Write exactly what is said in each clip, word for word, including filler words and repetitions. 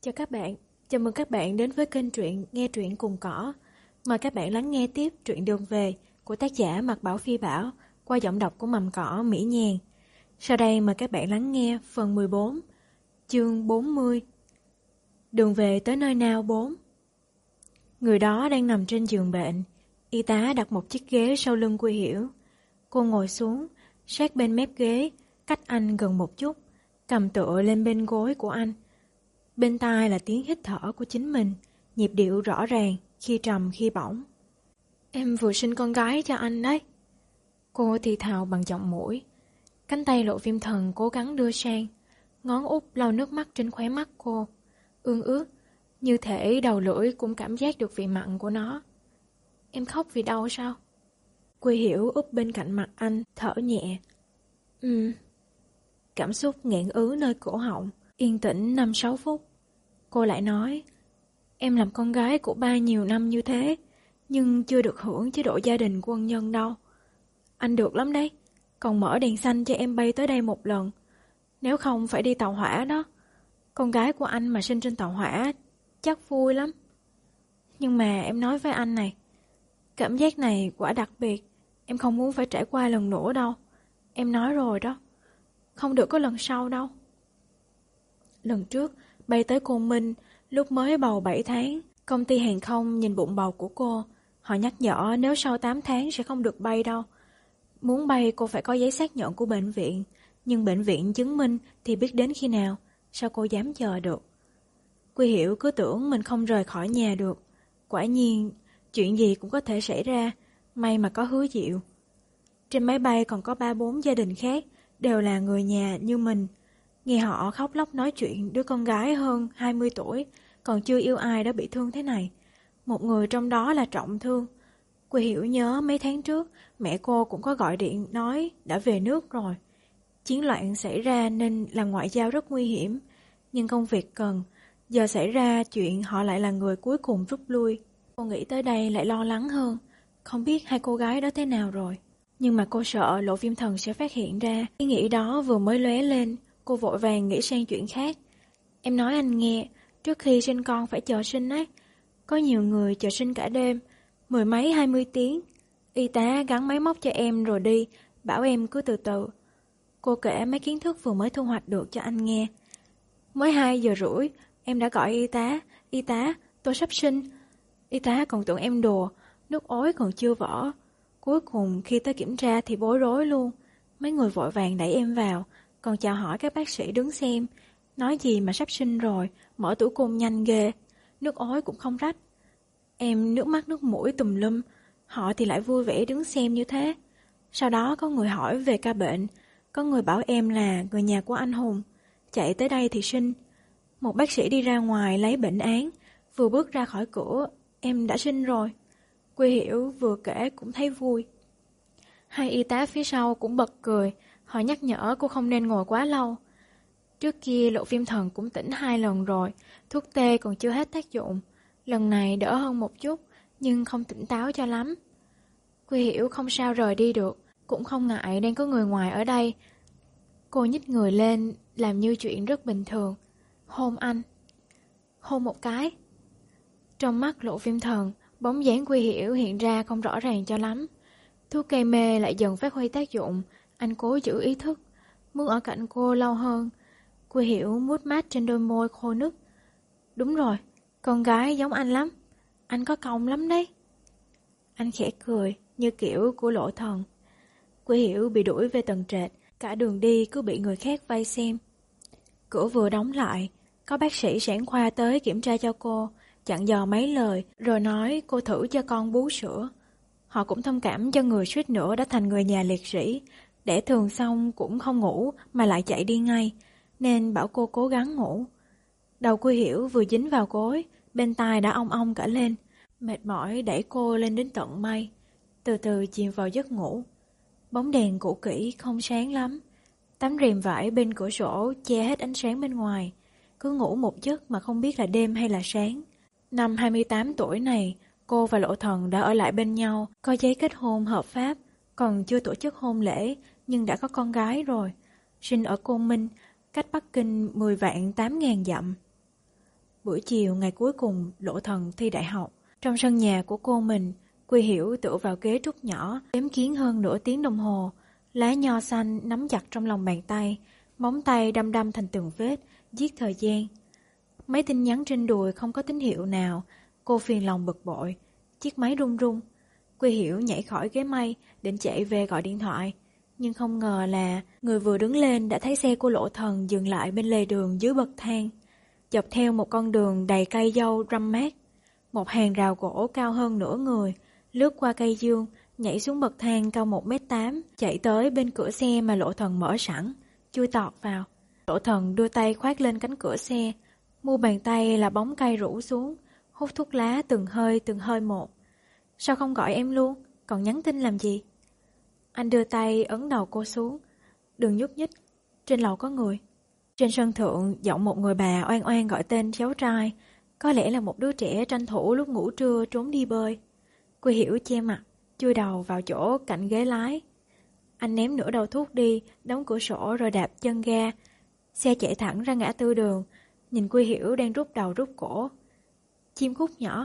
Chào các bạn, chào mừng các bạn đến với kênh truyện Nghe Truyện Cùng Cỏ. Mời các bạn lắng nghe tiếp truyện Đường Về của tác giả Mạc Bảo Phi Bảo qua giọng đọc của Mầm Cỏ Mỹ Nhàn. Sau đây mời các bạn lắng nghe phần mười bốn, chương bốn mươi. Đường về tới nơi nào bốn? Người đó đang nằm trên giường bệnh. Y tá đặt một chiếc ghế sau lưng Quy Hiểu. Cô ngồi xuống, sát bên mép ghế, cách anh gần một chút, cầm tựa lên bên gối của anh. Bên tai là tiếng hít thở của chính mình, nhịp điệu rõ ràng, khi trầm khi bổng. Em vừa sinh con gái cho anh đấy. Cô thì thào bằng giọng mũi. Cánh tay Lộ Viêm Thần cố gắng đưa sang, ngón út lau nước mắt trên khóe mắt cô. Ương ướt, như thể đầu lưỡi cũng cảm giác được vị mặn của nó. Em khóc vì đau sao? Quy Hiểu úp bên cạnh mặt anh, thở nhẹ. Ừm. Cảm xúc nghẹn ứ nơi cổ họng, yên tĩnh năm sáu phút. Cô lại nói, em làm con gái của ba nhiều năm như thế, nhưng chưa được hưởng chế độ gia đình quân nhân đâu. Anh được lắm đấy, còn mở đèn xanh cho em bay tới đây một lần. Nếu không phải đi tàu hỏa đó. Con gái của anh mà sinh trên tàu hỏa chắc vui lắm. Nhưng mà em nói với anh này, cảm giác này quả đặc biệt, em không muốn phải trải qua lần nữa đâu. Em nói rồi đó, không được có lần sau đâu. Lần trước, bay tới Côn Minh, lúc mới bầu bảy tháng, công ty hàng không nhìn bụng bầu của cô. Họ nhắc nhở nếu sau tám tháng sẽ không được bay đâu. Muốn bay cô phải có giấy xác nhận của bệnh viện, nhưng bệnh viện chứng minh thì biết đến khi nào, sao cô dám chờ được. Quy Hiểu cứ tưởng mình không rời khỏi nhà được. Quả nhiên, chuyện gì cũng có thể xảy ra, may mà có Hứa Diệu. Trên máy bay còn có ba bốn gia đình khác, đều là người nhà như mình. Nghe họ khóc lóc nói chuyện đứa con gái hơn hai mươi tuổi, còn chưa yêu ai đã bị thương thế này. Một người trong đó là trọng thương. Quy Hiểu nhớ mấy tháng trước, mẹ cô cũng có gọi điện nói đã về nước rồi. Chiến loạn xảy ra nên làm ngoại giao rất nguy hiểm, nhưng công việc cần. Giờ xảy ra chuyện họ lại là người cuối cùng rút lui. Cô nghĩ tới đây lại lo lắng hơn, không biết hai cô gái đó thế nào rồi. Nhưng mà cô sợ Lộ Viêm Thần sẽ phát hiện ra. Ý nghĩ đó vừa mới lóe lên, cô vội vàng nghĩ sang chuyện khác. Em nói anh nghe, trước khi sinh con phải chờ sinh ấy. Có nhiều người chờ sinh cả đêm, mười mấy hai mươi tiếng. Y tá gắn máy móc cho em rồi đi, bảo em cứ từ từ. Cô kể mấy kiến thức vừa mới thu hoạch được cho anh nghe. Mới hai giờ rưỡi, em đã gọi y tá. Y tá, tôi sắp sinh. Y tá còn tưởng em đùa, nước ối còn chưa vỡ. Cuối cùng khi tới kiểm tra thì bối rối luôn. Mấy người vội vàng đẩy em vào, còn chào hỏi các bác sĩ đứng xem. Nói gì mà sắp sinh rồi, mở tử cung nhanh ghê. Nước ối cũng không rách. Em nước mắt nước mũi tùm lum. Họ thì lại vui vẻ đứng xem như thế. Sau đó có người hỏi về ca bệnh. Có người bảo em là người nhà của anh Hùng. Chạy tới đây thì sinh. Một bác sĩ đi ra ngoài lấy bệnh án. Vừa bước ra khỏi cửa, em đã sinh rồi. Quy Hiểu vừa kể cũng thấy vui. Hai y tá phía sau cũng bật cười. Họ nhắc nhở cô không nên ngồi quá lâu. Trước kia Lộ Viêm Thần cũng tỉnh hai lần rồi, thuốc tê còn chưa hết tác dụng. Lần này đỡ hơn một chút, nhưng không tỉnh táo cho lắm. Quy Hiểu không sao rời đi được, cũng không ngại đang có người ngoài ở đây. Cô nhích người lên, làm như chuyện rất bình thường. Hôn anh. Hôn một cái. Trong mắt Lộ Viêm Thần, bóng dáng Quy Hiểu hiện ra không rõ ràng cho lắm. Thuốc gây mê lại dần phát huy tác dụng. Anh cố giữ ý thức, muốn ở cạnh cô lâu hơn. Quy Hiểu mút mát trên đôi môi khô nứt. Đúng rồi, con gái giống anh lắm. Anh có cong lắm đấy. Anh khẽ cười, như kiểu của Lộ Thần. Quy Hiểu bị đuổi về tầng trệt, cả đường đi cứ bị người khác vây xem. Cửa vừa đóng lại, có bác sĩ sản khoa tới kiểm tra cho cô, dặn dò mấy lời, rồi nói cô thử cho con bú sữa. Họ cũng thông cảm cho người suýt nữa đã thành người nhà liệt sĩ, đẻ thường xong cũng không ngủ mà lại chạy đi ngay, nên bảo cô cố gắng ngủ. Đầu Quy Hiểu vừa dính vào gối, bên tai đã ong ong cả lên, mệt mỏi đẩy cô lên đến tận mây, từ từ chìm vào giấc ngủ. Bóng đèn cũ kỹ không sáng lắm, tấm rèm vải bên cửa sổ che hết ánh sáng bên ngoài, cứ ngủ một giấc mà không biết là đêm hay là sáng. Năm hai mươi tám tuổi này, cô và Lộ Thần đã ở lại bên nhau, có giấy kết hôn hợp pháp, còn chưa tổ chức hôn lễ nhưng đã có con gái rồi. Sinh ở Côn Minh, cách Bắc Kinh mười vạn tám ngàn dặm. Buổi chiều ngày cuối cùng Lộ Thần thi đại học, trong sân nhà của cô mình, Quy Hiểu tựa vào ghế trúc nhỏ, đếm kiến hơn nửa tiếng đồng hồ, lá nho xanh nắm chặt trong lòng bàn tay, móng tay đâm đâm thành từng vết, giết thời gian. Mấy tin nhắn trên đùi không có tín hiệu nào, cô phiền lòng bực bội, chiếc máy rung rung. Quy Hiểu nhảy khỏi ghế mây, định chạy về gọi điện thoại, nhưng không ngờ là người vừa đứng lên đã thấy xe của Lộ Thần dừng lại bên lề đường dưới bậc thang, dọc theo một con đường đầy cây dâu râm mát. Một hàng rào gỗ cao hơn nửa người, lướt qua cây dương, nhảy xuống bậc thang cao một mét tám, chạy tới bên cửa xe mà Lộ Thần mở sẵn, chui tọt vào. Lộ Thần đưa tay khoác lên cánh cửa xe, mu bàn tay là bóng cây rủ xuống, hút thuốc lá từng hơi từng hơi một. Sao không gọi em luôn, còn nhắn tin làm gì? Anh đưa tay ấn đầu cô xuống. Đừng nhúc nhích, trên lầu có người. Trên sân thượng, giọng một người bà oan oan gọi tên cháu trai, có lẽ là một đứa trẻ tranh thủ lúc ngủ trưa trốn đi bơi. Quy Hiểu che mặt, chui đầu vào chỗ cạnh ghế lái. Anh ném nửa đầu thuốc đi, đóng cửa sổ rồi đạp chân ga. Xe chạy thẳng ra ngã tư đường, nhìn Quy Hiểu đang rút đầu rút cổ. Chim cút nhỏ.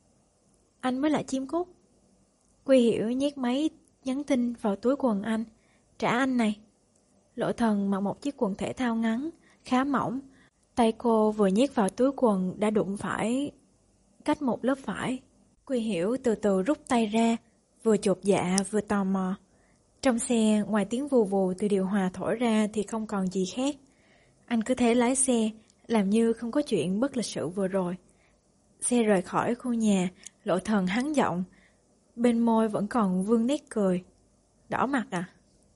Anh mới là chim cút. Quy Hiểu nhét máy nhắn tin vào túi quần anh. Trả anh này. Lộ Thần mặc một chiếc quần thể thao ngắn, khá mỏng. Tay cô vừa nhét vào túi quần đã đụng phải cách một lớp vải. Quy Hiểu từ từ rút tay ra, vừa chột dạ vừa tò mò. Trong xe, ngoài tiếng vù vù từ điều hòa thổi ra thì không còn gì khác. Anh cứ thế lái xe, làm như không có chuyện bất lịch sự vừa rồi. Xe rời khỏi khu nhà, Lộ Thần hắn giọng, bên môi vẫn còn vương nét cười. Đỏ mặt à?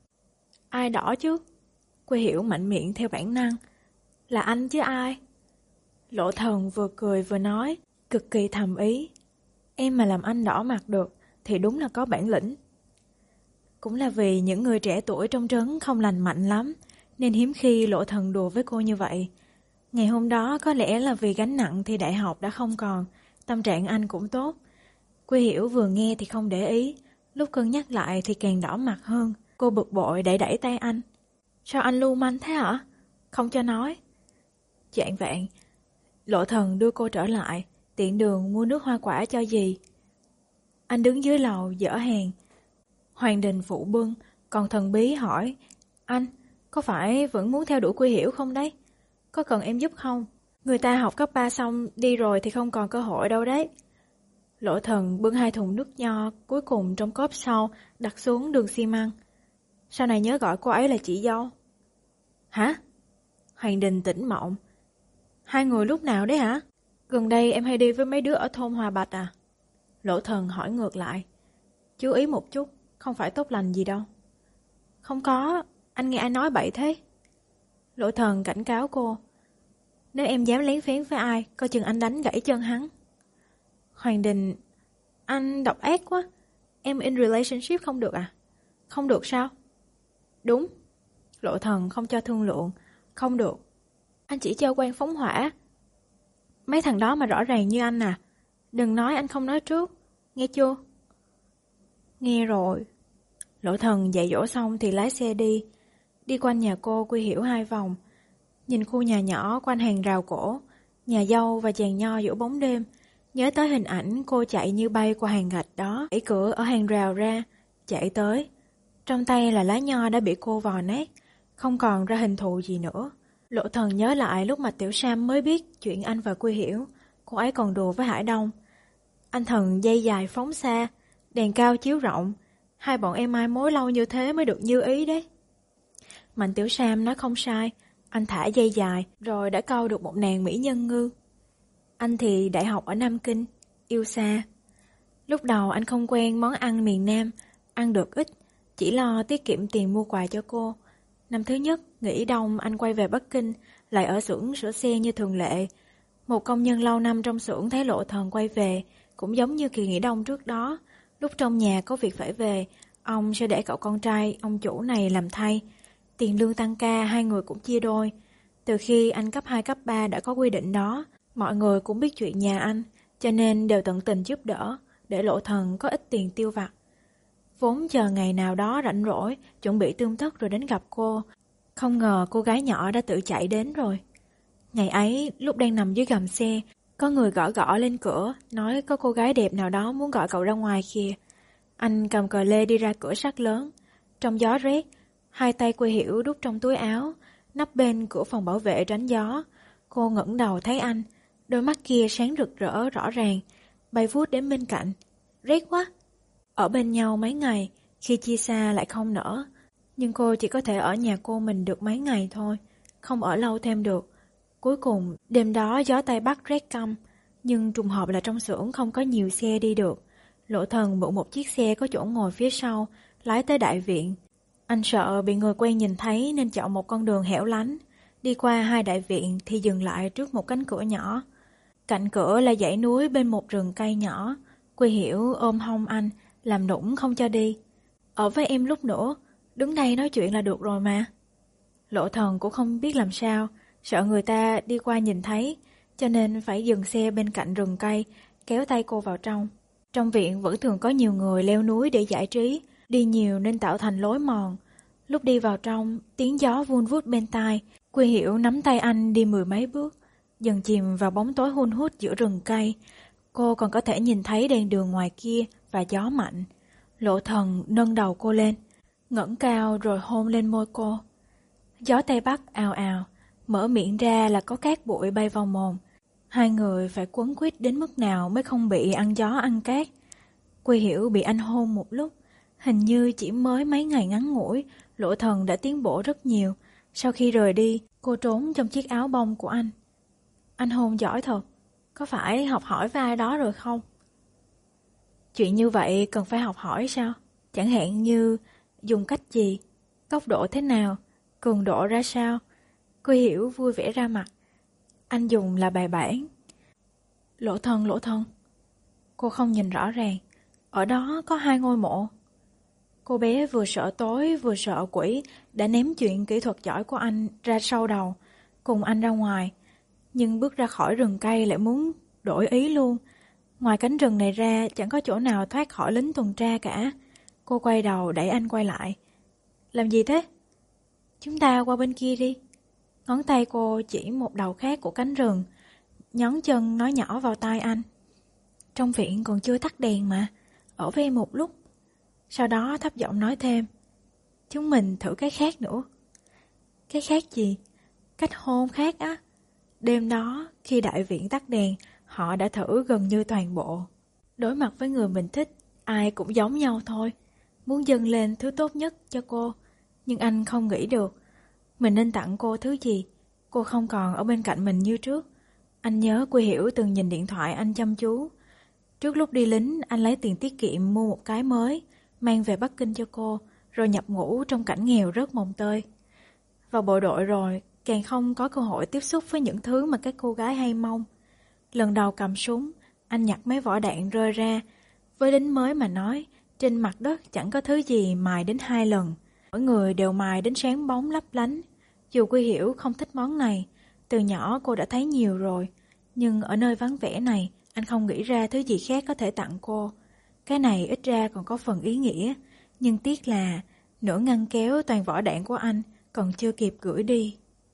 Ai đỏ chứ? Quy Hiểu mạnh miệng theo bản năng. Là anh chứ ai? Lộ Thần vừa cười vừa nói, cực kỳ thầm ý. Em mà làm anh đỏ mặt được thì đúng là có bản lĩnh. Cũng là vì những người trẻ tuổi trong trấn không lành mạnh lắm, nên hiếm khi Lộ Thần đùa với cô như vậy. Ngày hôm đó có lẽ là vì gánh nặng thì đại học đã không còn, tâm trạng anh cũng tốt. Quy Hiểu vừa nghe thì không để ý, lúc cân nhắc lại thì càng đỏ mặt hơn. Cô bực bội đẩy đẩy tay anh. Sao anh lưu manh thế hả? Không cho nói. Chạng vạn, Lộ Thần đưa cô trở lại, tiện đường mua nước hoa quả cho dì. Anh đứng dưới lầu dỡ hàng. Hoàng Đình phụ bưng, còn thần bí hỏi, anh, có phải vẫn muốn theo đuổi Quy Hiểu không đấy? Có cần em giúp không? Người ta học cấp ba xong đi rồi thì không còn cơ hội đâu đấy. Lộ Thần bưng hai thùng nước nho cuối cùng trong cốp sau, đặt xuống đường xi măng. Sau này nhớ gọi cô ấy là chị dâu. Hả? Hoàng Đình tỉnh mộng. Hai người lúc nào đấy hả? Gần đây em hay đi với mấy đứa ở thôn Hòa Bạch à? Lộ Thần hỏi ngược lại. Chú ý một chút, không phải tốt lành gì đâu. Không có, anh nghe ai nói bậy thế? Lộ Thần cảnh cáo cô. Nếu em dám lén phén với ai, coi chừng anh đánh gãy chân hắn. Hoàng Đình, anh độc ác quá. Em in relationship không được à? Không được sao? Đúng. Lộ Thần không cho thương lượng. Không được. Anh chỉ cho quan phóng hỏa. Mấy thằng đó mà rõ ràng như anh à. Đừng nói anh không nói trước. Nghe chưa? Nghe rồi. Lộ Thần dạy dỗ xong thì lái xe đi. Đi quanh nhà cô Quy Hiểu hai vòng. Nhìn khu nhà nhỏ quanh hàng rào cổ, nhà dâu và chàng nho giữa bóng đêm. Nhớ tới hình ảnh cô chạy như bay qua hàng gạch đó, đẩy cửa ở hàng rào ra, chạy tới. Trong tay là lá nho đã bị cô vò nát, không còn ra hình thù gì nữa. Lộ Thần nhớ lại lúc mà Tiểu Sam mới biết chuyện anh và Quy Hiểu, cô ấy còn đùa với Hải Đông. Anh Thần dây dài phóng xa, đèn cao chiếu rộng, hai bọn em mai mối lâu như thế mới được như ý đấy. Mạnh Tiểu Sam nói không sai, anh thả dây dài rồi đã câu được một nàng mỹ nhân ngư. Anh thì đại học ở Nam Kinh, yêu xa. Lúc đầu anh không quen món ăn miền Nam, ăn được ít, chỉ lo tiết kiệm tiền mua quà cho cô. Năm thứ nhất, nghỉ đông anh quay về Bắc Kinh, lại ở xưởng sửa xe như thường lệ. Một công nhân lâu năm trong xưởng thấy Lộ Thần quay về, cũng giống như kỳ nghỉ đông trước đó. Lúc trong nhà có việc phải về, ông sẽ để cậu con trai, ông chủ này làm thay. Tiền lương tăng ca hai người cũng chia đôi. Từ khi anh cấp hai cấp ba đã có quy định đó, mọi người cũng biết chuyện nhà anh, cho nên đều tận tình giúp đỡ, để Lộ Thần có ít tiền tiêu vặt. Vốn chờ ngày nào đó rảnh rỗi, chuẩn bị tươm tất rồi đến gặp cô. Không ngờ cô gái nhỏ đã tự chạy đến rồi. Ngày ấy, lúc đang nằm dưới gầm xe, có người gõ gõ lên cửa, nói có cô gái đẹp nào đó muốn gọi cậu ra ngoài kìa. Anh cầm cờ lê đi ra cửa sắt lớn. Trong gió rét, hai tay Quê Hiểu đút trong túi áo, nấp bên cửa phòng bảo vệ tránh gió. Cô ngẩng đầu thấy anh, đôi mắt kia sáng rực rỡ rõ ràng, bay vút đến bên cạnh. Rét quá! Ở bên nhau mấy ngày, khi chia xa lại không nỡ. Nhưng cô chỉ có thể ở nhà cô mình được mấy ngày thôi, không ở lâu thêm được. Cuối cùng, đêm đó gió Tây Bắc rét căm, nhưng trùng hợp là trong xưởng không có nhiều xe đi được. Lộ Thần mượn một chiếc xe có chỗ ngồi phía sau, lái tới đại viện. Anh sợ bị người quen nhìn thấy nên chọn một con đường hẻo lánh. Đi qua hai đại viện thì dừng lại trước một cánh cửa nhỏ. Cạnh cửa là dãy núi bên một rừng cây nhỏ. Quê Hiểu ôm hông anh, làm nũng không cho đi. Ở với em lúc nữa, đứng đây nói chuyện là được rồi mà. Lộ Thần cũng không biết làm sao, sợ người ta đi qua nhìn thấy, cho nên phải dừng xe bên cạnh rừng cây, kéo tay cô vào trong. Trong viện vẫn thường có nhiều người leo núi để giải trí, đi nhiều nên tạo thành lối mòn. Lúc đi vào trong, tiếng gió vun vút bên tai, Quê Hiểu nắm tay anh đi mười mấy bước, dần chìm vào bóng tối hun hút giữa rừng cây. Cô còn có thể nhìn thấy đèn đường ngoài kia và gió mạnh. Lộ Thần nâng đầu cô lên, ngẩng cao rồi hôn lên môi cô. Gió Tây Bắc ào ào, mở miệng ra là có cát bụi bay vào mồm. Hai người phải quấn quýt đến mức nào mới không bị ăn gió ăn cát. Quê Hiểu bị anh hôn một lúc, hình như chỉ mới mấy ngày ngắn ngủi, Lộ Thần đã tiến bộ rất nhiều. Sau khi rời đi, cô trốn trong chiếc áo bông của anh. Anh hôn giỏi thật, có phải học hỏi với ai đó rồi không? Chuyện như vậy cần phải học hỏi sao? Chẳng hạn như dùng cách gì, tốc độ thế nào, cường độ ra sao? Quê Hiểu vui vẻ ra mặt. Anh dùng là bài bản. Lộ Thần, Lộ Thần. Cô không nhìn rõ ràng. Ở đó có hai ngôi mộ. Cô bé vừa sợ tối vừa sợ quỷ, đã ném chuyện kỹ thuật giỏi của anh ra sau đầu, cùng anh ra ngoài. Nhưng bước ra khỏi rừng cây lại muốn đổi ý luôn. Ngoài cánh rừng này ra chẳng có chỗ nào thoát khỏi lính tuần tra cả. Cô quay đầu đẩy anh quay lại. Làm gì thế? Chúng ta qua bên kia đi. Ngón tay cô chỉ một đầu khác của cánh rừng, nhón chân nói nhỏ vào tai anh. Trong viện còn chưa tắt đèn mà, ở với em một lúc. Sau đó thấp giọng nói thêm, chúng mình thử cái khác nữa. Cái khác gì? Cách hôn khác á. Đêm đó, khi đại viện tắt đèn, họ đã thử gần như toàn bộ. Đối mặt với người mình thích, ai cũng giống nhau thôi. Muốn dâng lên thứ tốt nhất cho cô, nhưng anh không nghĩ được mình nên tặng cô thứ gì. Cô không còn ở bên cạnh mình như trước. Anh nhớ Quê Hiểu từng nhìn điện thoại anh chăm chú. Trước lúc đi lính, anh lấy tiền tiết kiệm mua một cái mới, mang về Bắc Kinh cho cô, rồi nhập ngũ trong cảnh nghèo rất mồng tơi. Vào bộ đội rồi, càng không có cơ hội tiếp xúc với những thứ mà các cô gái hay mong. Lần đầu cầm súng, anh nhặt mấy vỏ đạn rơi ra. Với lính mới mà nói, trên mặt đất chẳng có thứ gì mài đến hai lần. Mỗi người đều mài đến sáng bóng lấp lánh. Dù Quy Hiểu không thích món này, từ nhỏ cô đã thấy nhiều rồi. Nhưng ở nơi vắng vẻ này, anh không nghĩ ra thứ gì khác có thể tặng cô. Cái này ít ra còn có phần ý nghĩa. Nhưng tiếc là nửa ngăn kéo toàn vỏ đạn của anh còn chưa kịp gửi đi.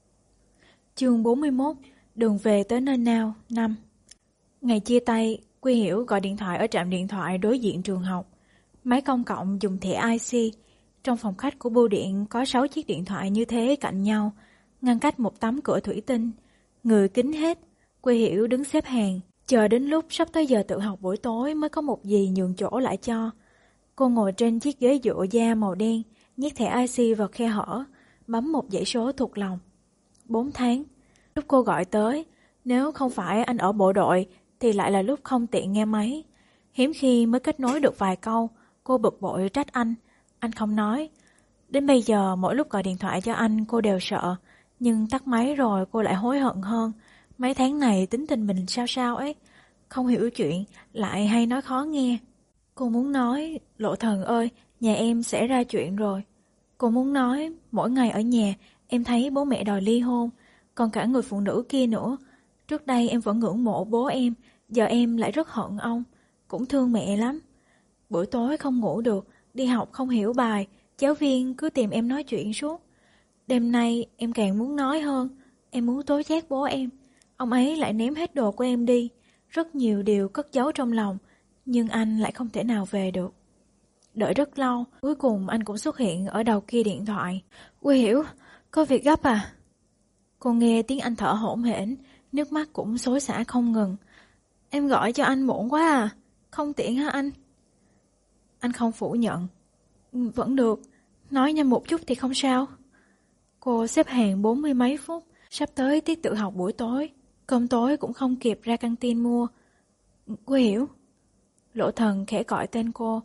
Chương bốn mươi mốt. Đường về tới nơi nào? Năm. Ngày chia tay, Quy Hiểu gọi điện thoại ở trạm điện thoại đối diện trường học. Máy công cộng dùng thẻ i xê. Trong phòng khách của bưu điện có sáu chiếc điện thoại như thế cạnh nhau, ngăn cách một tấm cửa thủy tinh. Người kín hết. Quy Hiểu đứng xếp hàng, chờ đến lúc sắp tới giờ tự học buổi tối mới có một dì nhường chỗ lại cho. Cô ngồi trên chiếc ghế dựa da màu đen, nhét thẻ i xê vào khe hở, bấm một dãy số thuộc lòng. Bốn tháng. Lúc cô gọi tới, nếu không phải anh ở bộ đội thì lại là lúc không tiện nghe máy. Hiếm khi mới kết nối được vài câu, cô bực bội trách anh. Anh không nói. Đến bây giờ mỗi lúc gọi điện thoại cho anh cô đều sợ, nhưng tắt máy rồi cô lại hối hận hơn. Mấy tháng này tính tình mình sao sao ấy, không hiểu chuyện, lại hay nói khó nghe. Cô muốn nói, Lộ Thần ơi, nhà em xảy ra chuyện rồi. Cô muốn nói, mỗi ngày ở nhà em thấy bố mẹ đòi ly hôn, còn cả người phụ nữ kia nữa. Trước đây em vẫn ngưỡng mộ bố em, giờ em lại rất hận ông, cũng thương mẹ lắm. Buổi tối không ngủ được, đi học không hiểu bài, giáo viên cứ tìm em nói chuyện suốt. Đêm nay em càng muốn nói hơn, Em muốn tố giác bố em. Ông ấy lại ném hết đồ của em đi. Rất nhiều điều cất giấu trong lòng, nhưng anh lại không thể nào về được. Đợi rất lâu, cuối cùng anh cũng xuất hiện ở đầu kia điện thoại. Quy Hiểu, có việc gấp à? Cô nghe tiếng anh thở hổn hển, nước mắt cũng xối xả không ngừng. Em gọi cho anh muộn quá à? Không tiện hả anh? Anh không phủ nhận. Vẫn được, nói nhanh một chút thì không sao. Cô xếp hàng bốn mươi mấy phút, sắp tới tiết tự học buổi tối. Cơm tối cũng không kịp ra căng tin mua. Quy Hiểu. Lộ Thần khẽ gọi tên cô.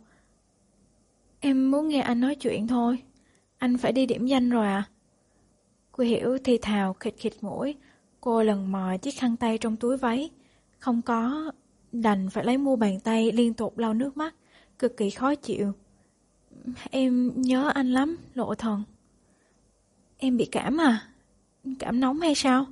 Em muốn nghe anh nói chuyện thôi. Anh phải đi điểm danh rồi à? Quy Hiểu thì thào khịt khịt mũi. Cô lần mò chiếc khăn tay trong túi váy. Không có, đành phải lấy mu bàn tay liên tục lau nước mắt, cực kỳ khó chịu. Em nhớ anh lắm, Lộ Thần. Em bị cảm à? Cảm nóng hay sao?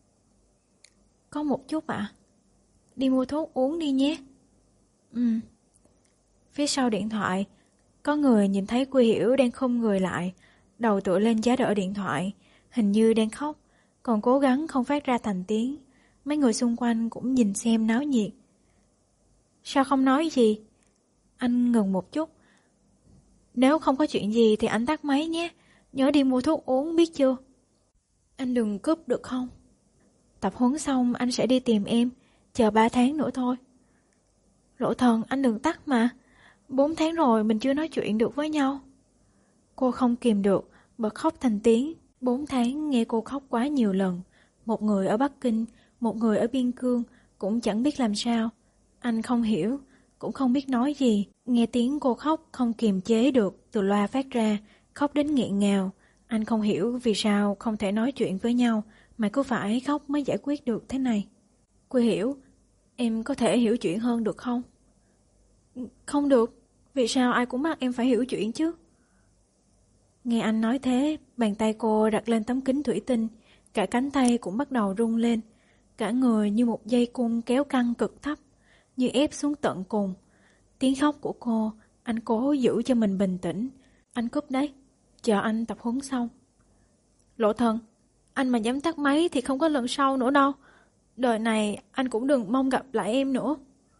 Có một chút ạ. À? Đi mua thuốc uống đi nhé. Ừ. Phía sau điện thoại, có người nhìn thấy Quy Hiểu đang khum người lại, đầu tựa lên giá đỡ điện thoại, hình như đang khóc, còn cố gắng không phát ra thành tiếng. Mấy người xung quanh cũng nhìn xem náo nhiệt. Sao không nói gì? Anh ngừng một chút. Nếu không có chuyện gì thì anh tắt máy nhé. Nhớ đi mua thuốc uống biết chưa? Anh đừng cúp được không? Tập huấn xong anh sẽ đi tìm em. Chờ ba tháng nữa thôi. Lộ Thần, anh đừng tắt mà. Bốn tháng rồi mình chưa nói chuyện được với nhau. Cô không kìm được, bật khóc thành tiếng. Bốn tháng nghe cô khóc quá nhiều lần. Một người ở Bắc Kinh, một người ở Biên Cương, cũng chẳng biết làm sao. Anh không hiểu, cũng không biết nói gì. Nghe tiếng cô khóc không kiềm chế được, từ loa phát ra, khóc đến nghẹn ngào. Anh không hiểu vì sao không thể nói chuyện với nhau, mà cứ phải khóc mới giải quyết được thế này. Quy Hiểu, em có thể hiểu chuyện hơn được không? Không được, vì sao ai cũng bắt em phải hiểu chuyện chứ? Nghe anh nói thế, bàn tay cô đặt lên tấm kính thủy tinh, cả cánh tay cũng bắt đầu rung lên, cả người như một dây cung kéo căng cực thấp, như ép xuống tận cùng. Tiếng khóc của cô, anh cố giữ cho mình bình tĩnh. Anh cúp đấy, chờ anh tập huấn xong. Lộ Thần, anh mà dám tắt máy thì không có lần sau nữa đâu. Đời này anh cũng đừng mong gặp lại em nữa.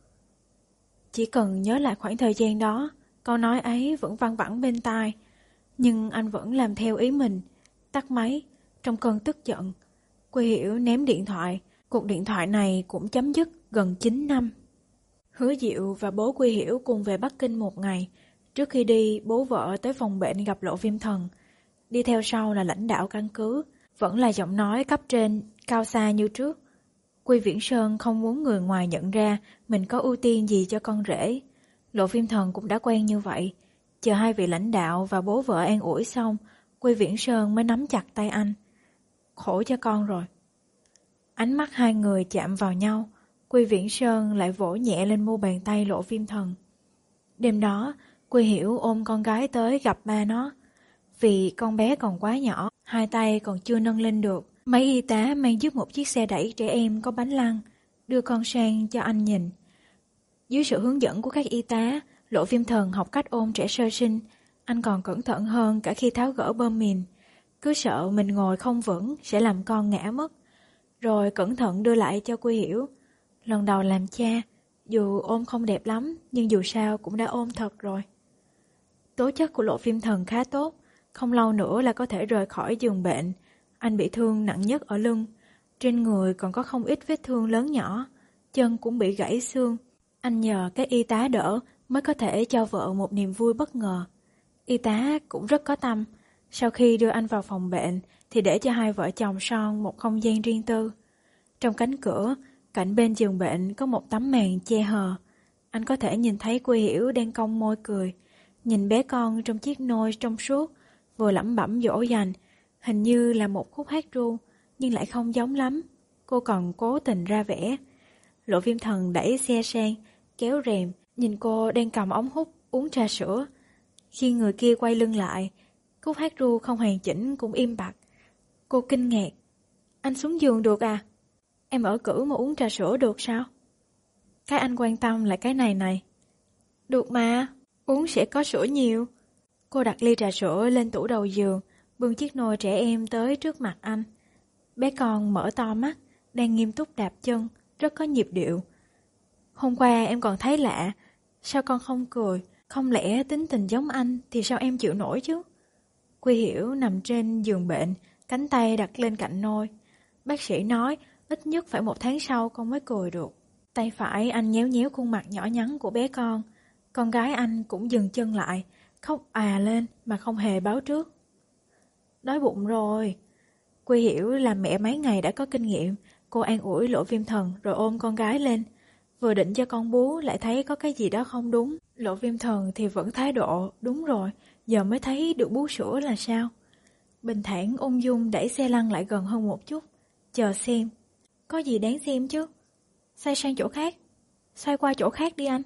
Chỉ cần nhớ lại khoảng thời gian đó, câu nói ấy vẫn văng vẳng bên tai. Nhưng anh vẫn làm theo ý mình, tắt máy, trong cơn tức giận. Quy Hiểu ném điện thoại, cuộc điện thoại này cũng chấm dứt gần chín năm. Hứa Diệu và bố Quy Hiểu cùng về Bắc Kinh một ngày. Trước khi đi, bố vợ tới phòng bệnh gặp Lộ Viêm Thần. Đi theo sau là lãnh đạo căn cứ, vẫn là giọng nói cấp trên, cao xa như trước. Quy Viễn Sơn không muốn người ngoài nhận ra mình có ưu tiên gì cho con rể. Lộ Viêm Thần cũng đã quen như vậy. Chờ hai vị lãnh đạo và bố vợ an ủi xong, Quy Viễn Sơn mới nắm chặt tay anh. Khổ cho con rồi. Ánh mắt hai người chạm vào nhau, Quy Viễn Sơn lại vỗ nhẹ lên mu bàn tay Lộ Viêm Thần. Đêm đó, Quy Hiểu ôm con gái tới gặp ba nó. Vì con bé còn quá nhỏ, hai tay còn chưa nâng lên được. Mấy y tá mang giúp một chiếc xe đẩy trẻ em có bánh lăn, đưa con sang cho anh nhìn. Dưới sự hướng dẫn của các y tá, Lộ Viêm Thần học cách ôm trẻ sơ sinh. Anh còn cẩn thận hơn cả khi tháo gỡ bơm mìn. Cứ sợ mình ngồi không vững sẽ làm con ngã mất. Rồi cẩn thận đưa lại cho Quy Hiểu. Lần đầu làm cha, dù ôm không đẹp lắm, nhưng dù sao cũng đã ôm thật rồi. Tố chất của Lộ Viêm Thần khá tốt, không lâu nữa là có thể rời khỏi giường bệnh. Anh bị thương nặng nhất ở lưng, trên người còn có không ít vết thương lớn nhỏ, chân cũng bị gãy xương. Anh nhờ các y tá đỡ mới có thể cho vợ một niềm vui bất ngờ. Y tá cũng rất có tâm, sau khi đưa anh vào phòng bệnh thì để cho hai vợ chồng son một không gian riêng tư. Trong cánh cửa, cạnh bên giường bệnh có một tấm màn che hờ. Anh có thể nhìn thấy Quy Hiểu đang cong môi cười, nhìn bé con trong chiếc nôi trong suốt, vừa lẩm bẩm dỗ dành, hình như là một khúc hát ru, nhưng lại không giống lắm. Cô còn cố tình ra vẻ. Lộ Viêm Thần đẩy xe sang, kéo rèm, nhìn cô đang cầm ống hút uống trà sữa. Khi người kia quay lưng lại, khúc hát ru không hoàn chỉnh cũng im bặt. Cô kinh ngạc. Anh xuống giường được à? Em ở cữ mà uống trà sữa được sao? Cái anh quan tâm là cái này này. Được mà, uống sẽ có sữa nhiều. Cô đặt ly trà sữa lên tủ đầu giường, bưng chiếc nồi trẻ em tới trước mặt anh. Bé con mở to mắt, đang nghiêm túc đạp chân, rất có nhịp điệu. Hôm qua em còn thấy lạ, sao con không cười? Không lẽ tính tình giống anh thì sao em chịu nổi chứ? Quy Hiểu nằm trên giường bệnh, cánh tay đặt lên cạnh nôi. Bác sĩ nói ít nhất phải một tháng sau con mới cười được. Tay phải anh nhéo nhéo khuôn mặt nhỏ nhắn của bé con. Con gái anh cũng dừng chân lại, khóc à lên mà không hề báo trước. Đói bụng rồi. Quy Hiểu làm mẹ mấy ngày đã có kinh nghiệm. Cô an ủi Lộ Viêm Thần rồi ôm con gái lên. Vừa định cho con bú lại thấy có cái gì đó không đúng. Lộ Viêm Thần thì vẫn thái độ đúng rồi, giờ mới thấy được bú sữa là sao. Bình thản ung dung đẩy xe lăn lại gần hơn một chút. Chờ xem. Có gì đáng xem chứ? Xoay sang chỗ khác. Xoay qua chỗ khác đi anh.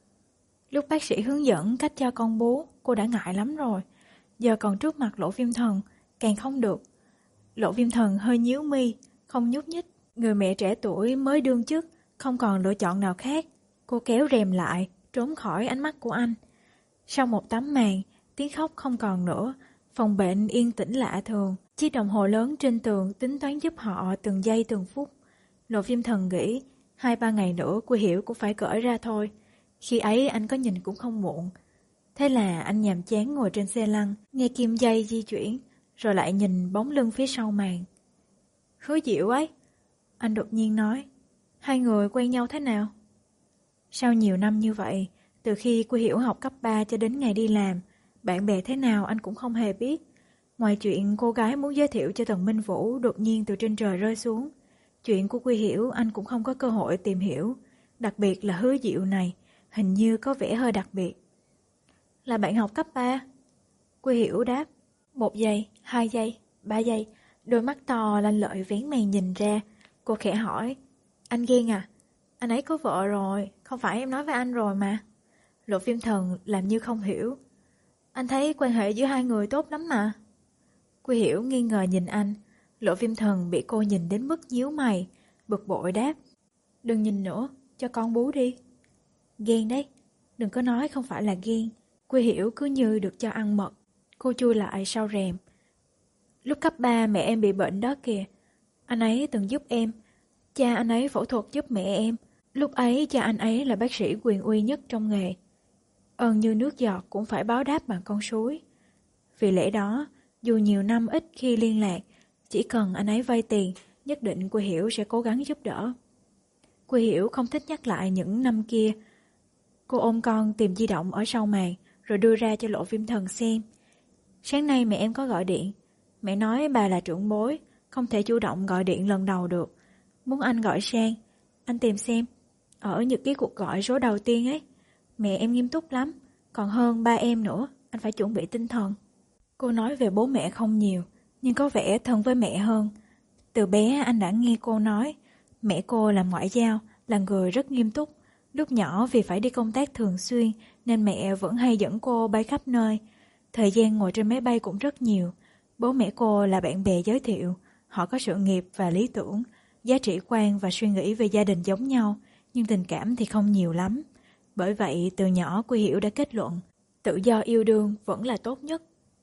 Lúc bác sĩ hướng dẫn cách cho con bú, cô đã ngại lắm rồi. Giờ còn trước mặt Lộ Viêm Thần, càng không được. Lộ Viêm Thần hơi nhíu mi, không nhúc nhích. Người mẹ trẻ tuổi mới đương chức, không còn lựa chọn nào khác. Cô kéo rèm lại, trốn khỏi ánh mắt của anh. Sau một tấm màn, tiếng khóc không còn nữa. Phòng bệnh yên tĩnh lạ thường. Chiếc đồng hồ lớn trên tường tính toán giúp họ từng giây từng phút. Lộ Viêm Thần nghĩ, hai ba ngày nữa Quy Hiểu cũng phải cởi ra thôi. Khi ấy anh có nhìn cũng không muộn. Thế là anh nhàm chán ngồi trên xe lăn, nghe kim dây di chuyển, rồi lại nhìn bóng lưng phía sau màn. Hứa Diệu ấy, anh đột nhiên nói, hai người quen nhau thế nào? Sau nhiều năm như vậy, từ khi Quy Hiểu học cấp ba cho đến ngày đi làm, bạn bè thế nào anh cũng không hề biết. Ngoài chuyện cô gái muốn giới thiệu cho Tần Minh Vũ đột nhiên từ trên trời rơi xuống, chuyện của Quy Hiểu anh cũng không có cơ hội tìm hiểu. Đặc biệt là Hứa Diệu này, hình như có vẻ hơi đặc biệt. Là bạn học cấp ba? Quy Hiểu đáp. Một giây, hai giây, ba giây, đôi mắt to lanh lợi vén màn nhìn ra. Cô khẽ hỏi, anh ghen à? Anh ấy có vợ rồi, không phải em nói với anh rồi mà. Lộ Viêm Thần làm như không hiểu. Anh thấy quan hệ giữa hai người tốt lắm mà. Quy Hiểu nghi ngờ nhìn anh. Lộ Viêm Thần bị cô nhìn đến mức nhíu mày, bực bội đáp. Đừng nhìn nữa, cho con bú đi. Ghen đấy, đừng có nói không phải là ghen. Quy Hiểu cứ như được cho ăn mật. Cô chui lại sau rèm. Lúc cấp ba mẹ em bị bệnh đó kìa. Anh ấy từng giúp em. Cha anh ấy phẫu thuật giúp mẹ em. Lúc ấy cha anh ấy là bác sĩ quyền uy nhất trong nghề. Ơn như nước giọt cũng phải báo đáp bằng con suối. Vì lẽ đó, dù nhiều năm ít khi liên lạc, chỉ cần anh ấy vay tiền, nhất định Quy Hiểu sẽ cố gắng giúp đỡ. Quy Hiểu không thích nhắc lại những năm kia. Cô ôm con tìm di động ở sau màn, rồi đưa ra cho Lộ Viêm Thần xem. Sáng nay mẹ em có gọi điện. Mẹ nói bà là trưởng bối, không thể chủ động gọi điện lần đầu được. Muốn anh gọi sang. Anh tìm xem. Ở nhật ký cuộc gọi số đầu tiên ấy. Mẹ em nghiêm túc lắm. Còn hơn ba em nữa. Anh phải chuẩn bị tinh thần. Cô nói về bố mẹ không nhiều, nhưng có vẻ thân với mẹ hơn. Từ bé anh đã nghe cô nói. Mẹ cô làm ngoại giao, là người rất nghiêm túc. Lúc nhỏ vì phải đi công tác thường xuyên nên mẹ vẫn hay dẫn cô bay khắp nơi. Thời gian ngồi trên máy bay cũng rất nhiều. Bố mẹ cô là bạn bè giới thiệu. Họ có sự nghiệp và lý tưởng, giá trị quan và suy nghĩ về gia đình giống nhau, nhưng tình cảm thì không nhiều lắm. Bởi vậy từ nhỏ Quy Hiểu đã kết luận tự do yêu đương vẫn là tốt nhất.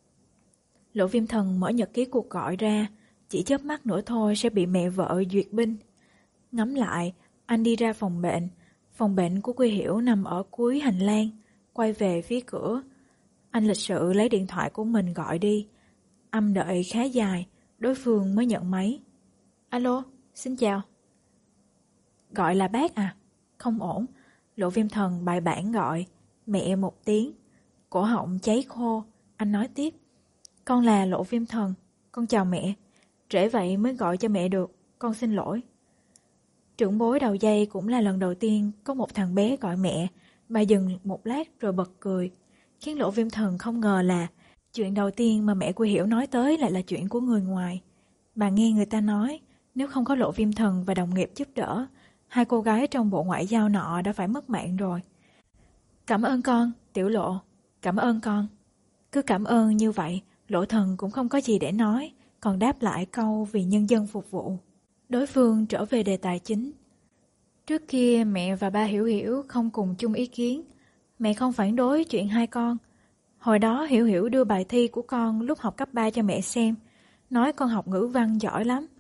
Lộ Viêm Thần mở nhật ký cuộc gọi ra, chỉ chớp mắt nữa thôi sẽ bị mẹ vợ duyệt binh. Ngắm lại, anh đi ra phòng bệnh. Phòng bệnh của Quy Hiểu nằm ở cuối hành lang. Quay về phía cửa, anh lịch sự lấy điện thoại của mình gọi đi. Âm đợi khá dài, đối phương mới nhận máy. Alo, xin chào. Gọi là bác à? Không ổn. Lộ Viêm Thần bài bản gọi. Mẹ một tiếng. Cổ họng cháy khô. Anh nói tiếp. Con là Lộ Viêm Thần. Con chào mẹ. Trễ vậy mới gọi cho mẹ được. Con xin lỗi. Trưởng bối đầu dây cũng là lần đầu tiên có một thằng bé gọi mẹ. Bà dừng một lát rồi bật cười, khiến Lộ Viêm Thần không ngờ là chuyện đầu tiên mà mẹ Quy Hiểu nói tới lại là chuyện của người ngoài. Bà nghe người ta nói, nếu không có Lộ Viêm Thần và đồng nghiệp giúp đỡ, hai cô gái trong bộ ngoại giao nọ đã phải mất mạng rồi. Cảm ơn con, Tiểu Lộ. Cảm ơn con. Cứ cảm ơn như vậy, Lộ Thần cũng không có gì để nói, còn đáp lại câu vì nhân dân phục vụ. Đối phương trở về đề tài chính. Trước kia mẹ và ba Hiểu Hiểu không cùng chung ý kiến. Mẹ không phản đối chuyện hai con. Hồi đó Hiểu Hiểu đưa bài thi của con lúc học cấp ba cho mẹ xem, nói con học ngữ văn giỏi lắm.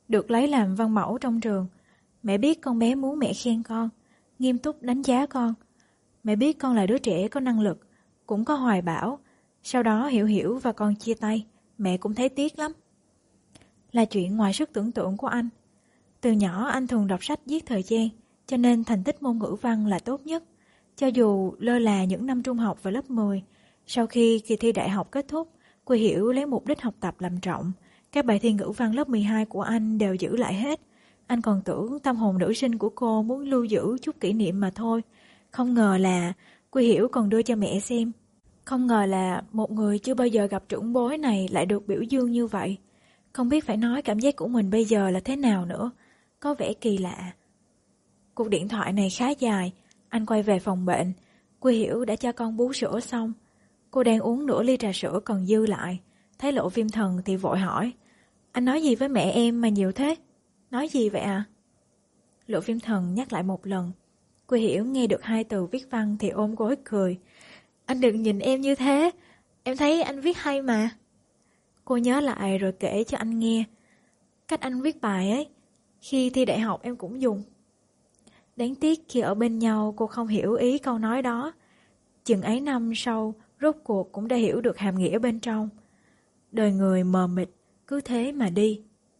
được lấy làm văn mẫu trong trường. Mẹ biết con bé muốn mẹ khen con, nghiêm túc đánh giá con. Mẹ biết con là đứa trẻ có năng lực, cũng có hoài bão. Sau đó Hiểu Hiểu và con chia tay, mẹ cũng thấy tiếc lắm. Là chuyện ngoài sức tưởng tượng của anh. Từ nhỏ anh thường đọc sách giết thời gian, cho nên thành tích môn ngữ văn là tốt nhất. Cho dù lơ là những năm trung học và lớp mười, sau khi kỳ thi đại học kết thúc, Quy Hiểu lấy mục đích học tập làm trọng. Các bài thi ngữ văn lớp mười hai của anh đều giữ lại hết. Anh còn tưởng tâm hồn nữ sinh của cô muốn lưu giữ chút kỷ niệm mà thôi. Không ngờ là Quy Hiểu còn đưa cho mẹ xem. Không ngờ là một người chưa bao giờ gặp trưởng bối này lại được biểu dương như vậy. Không biết phải nói cảm giác của mình bây giờ là thế nào nữa. Có vẻ kỳ lạ. Cuộc điện thoại này khá dài. Anh quay về phòng bệnh. Quy Hiểu đã cho con bú sữa xong. Cô đang uống nửa ly trà sữa còn dư lại. Thấy Lộ Viêm Thần thì vội hỏi: anh nói gì với mẹ em mà nhiều thế? Nói gì vậy à? Lộ Viêm Thần nhắc lại một lần. Quy Hiểu nghe được hai từ viết văn thì ôm gối cười. Anh đừng nhìn em như thế, em thấy anh viết hay mà. Cô nhớ lại rồi kể cho anh nghe. Cách anh viết bài ấy, khi thi đại học em cũng dùng. Đáng tiếc khi ở bên nhau cô không hiểu ý câu nói đó. Chừng ấy năm sau, rốt cuộc cũng đã hiểu được hàm nghĩa bên trong. Đời người mờ mịt, cứ thế mà đi.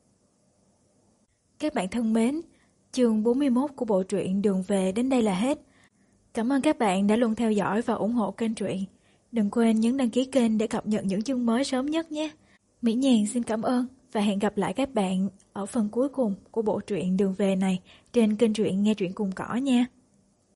Các bạn thân mến, chương bốn mươi mốt của bộ truyện Đường Về đến đây là hết. Cảm ơn các bạn đã luôn theo dõi và ủng hộ kênh truyện. Đừng quên nhấn đăng ký kênh để cập nhật những chương mới sớm nhất nhé. Mỹ Nhàn xin cảm ơn và hẹn gặp lại các bạn ở phần cuối cùng của bộ truyện Đường Về này trên kênh truyện Nghe Truyện Cùng Cỏ nha.